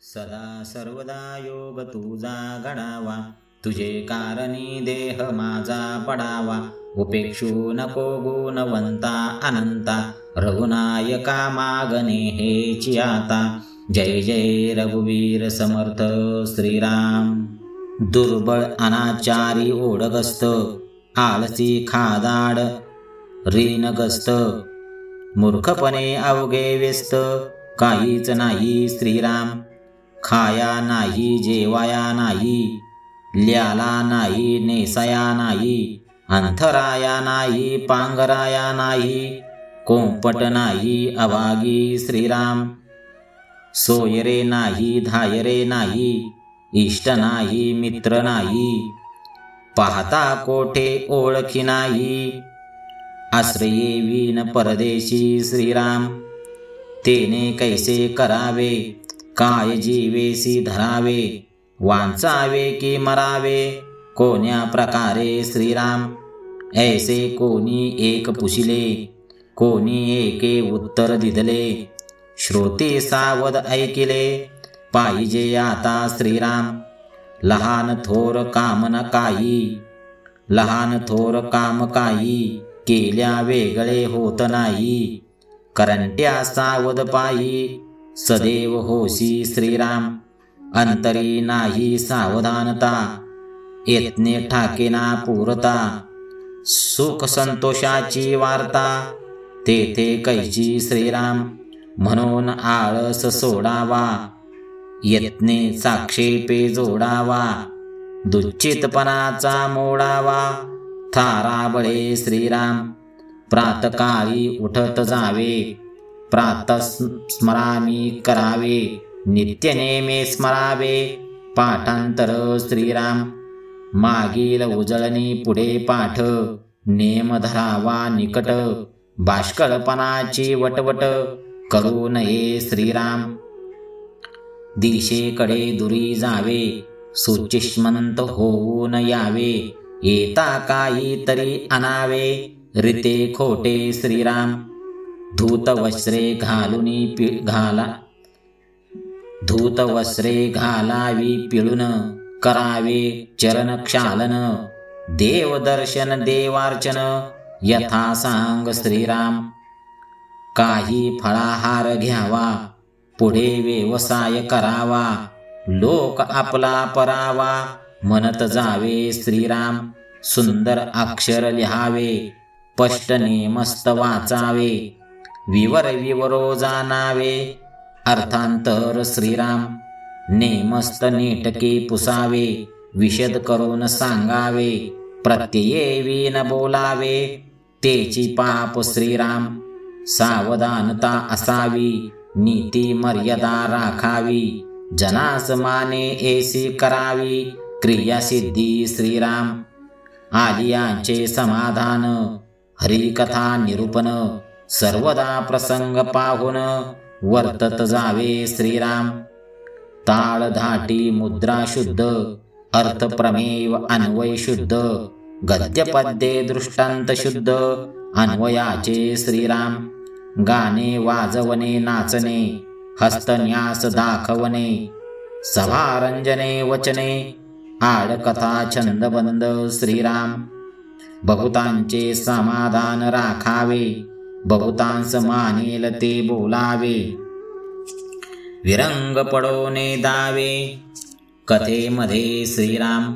सदा सर्वदा योग तुझा घडावा, तुझे कारणी देह माझा पडावा. उपेक्षू नको गुणवंता अनंता, रघुनायका मागणे हेची आता. जय जय रघुवीर समर्थ श्रीराम. दुर्बळ अनाचारी ओढगस्त, आळसी खादाड ऋणग्रस्त. मूर्खपणे अवघे व्यस्त, काहीच नाही श्रीराम. खाया नाही, जेवाया नाही, ल्याला नाही, नेसाया नाही. अंथराया नाही, पांघराया नाही, कोंपट नाही अभागी श्रीराम. सोयरे नाही, धायरे नाही, इष्ट नाही, मित्र नाही. पाहता कोठे ओळखी नाही, आश्रये विन परदेशी श्रीराम. तेने कैसे करावे, काय जीवेसी धरावे. वांचावे की मरावे, कोण्या प्रकारे श्रीराम. ऐसे कोणी एक पुशिले, कोणी एके उत्तर दिदले. श्रोते सावध ऐकिले, पाहिजे आता श्रीराम. लहान थोर काम न काही, लहान थोर काम काही. केल्या वेगळे होत नाही, करंट्या सावध पायी. सदैव होसी श्रीराम, अंतरी नाही सावधानता. यत्ने ठाकेना पुरता, सुख संतोषाची वार्ता. तेथे कैची श्रीराम, म्हणून आळस सोडावा. यत्ने साक्षेपे जोडावा, दुच्चितपणाचा मोडावा. थाराबळे श्रीराम, प्रातकाळी उठत जावे. प्रातस्मरामी करावे, नित्य नेमे स्मरावे. पाठांतर श्रीराम, मागील उजळणी पुढे पाठ. नेम धरावा निकट, बाष्कळपणाची वटवट करू नये श्रीराम. दिशेकडे दुरी जावे, सुचिष्मंत होऊन यावे. येता काही तरी आणावे, रीते खोटे श्रीराम. धूत वस्त्रे घालावी पिळून, करावे चरण क्षालन. देवदर्शन देवार्चन, यथा सांग श्रीराम. काही फळाहार घ्यावा, पुढे व्यवसाय करावा. लोक आपला परावा, म्हणत जावे श्रीराम. सुंदर अक्षर लिहावे, स्पष्ट नेमस्त वाचावे. विवर विवरो जाणावे, अर्थांतर श्रीराम. नेमस्त नेटके पुसावे, विशद करून सांगावे. प्रत्यये विन बोलावे, तेची पाप श्रीराम. सावधानता असावी, नीती मर्यादा राखावी. जनास माने ऐसी करावी, क्रियासिद्धी श्रीराम. आलियांचे समाधान, हरिकथा निरूपण. सर्वदा प्रसंग पाहून, वर्तत जावे श्रीराम. ताळ धाटी मुद्रा शुद्ध, अर्थ प्रमेय अन्वय शुद्ध. गद्य पद्ये दृष्टांत शुद्ध, अन्वयाचे श्रीराम. गाणे वाजवणे नाचणे, हस्तन्यास दाखवणे. सभारंजने वचने, आडकथा छंदबंद श्रीराम. बहुतांचे समाधान राखावे, बहुतांस मानेल ते बोलावे. विरंग पडोने दावे, कथेमध्ये श्रीराम.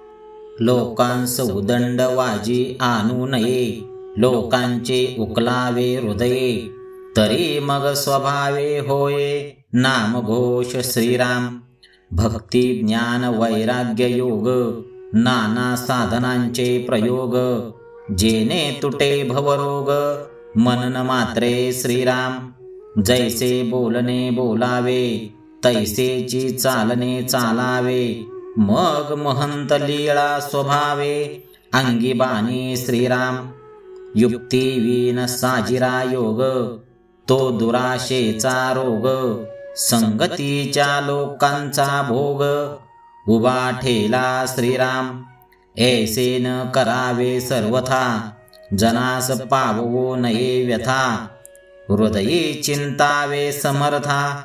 लोकांस उदंड वाजी आणू नये, लोकांचे उकलावे हृदये. तरी मग स्वभावे होये, नामघोष श्रीराम. भक्ती ज्ञान वैराग्य योग, नाना साधनांचे प्रयोग. जेने तुटे भवरोग, मनन मात्रे श्रीराम. जैसे बोलणे बोलावे, तैसेची चालणे चालावे. मग महंत लीळा स्वभावे, अंगी बाणी श्रीराम. युक्ती विन साजिरा योग, तो दुराशेचा रोग. संगतीच्या लोकांचा भोग, उभा ठेला श्रीराम. ऐसे न करावे सर्वथा, जनास पाववो नये व्यथा. हृदयी चिंतावे समर्था,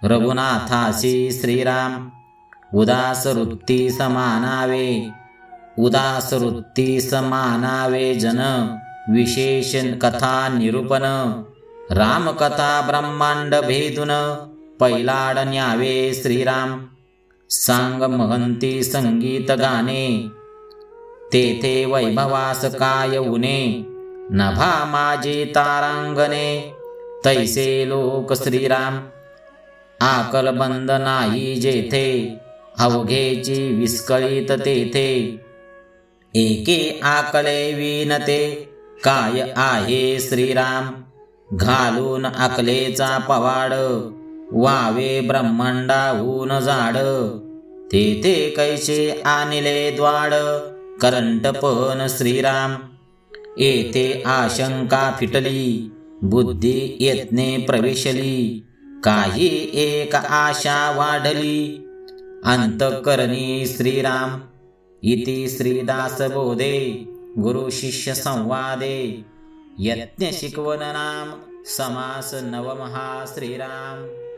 रघुनाथासी श्रीराम उदास वृत्ती समानावे उदास वृत्ती समानावे जन विशेष कथा निरूपण रामकथा ब्रह्मांड भेदून पैलाड न्यावे श्रीराम सांग महंती संगीत गाणे तेथे वैभवास काय उने नभा माझे तारांगणे तैसे लोक श्रीराम आकलबंद नाही जेथे अवघेची विस्कळीत तेथे एके आकले विनते काय आहे श्रीराम घालून अकलेचा पवाड वावे ब्रह्मांडाहून जाड तेथे कैसे आणले द्वाड करंटपण श्रीराम येथे आशंका फिटली बुद्धी यत्ने प्रवेशली काही एक आशा वाढली अंतःकरणी श्रीराम इति श्रीदास बोधे गुरु शिष्य संवादे यज्ञ शिकवण नाम समास नवमहा श्रीराम।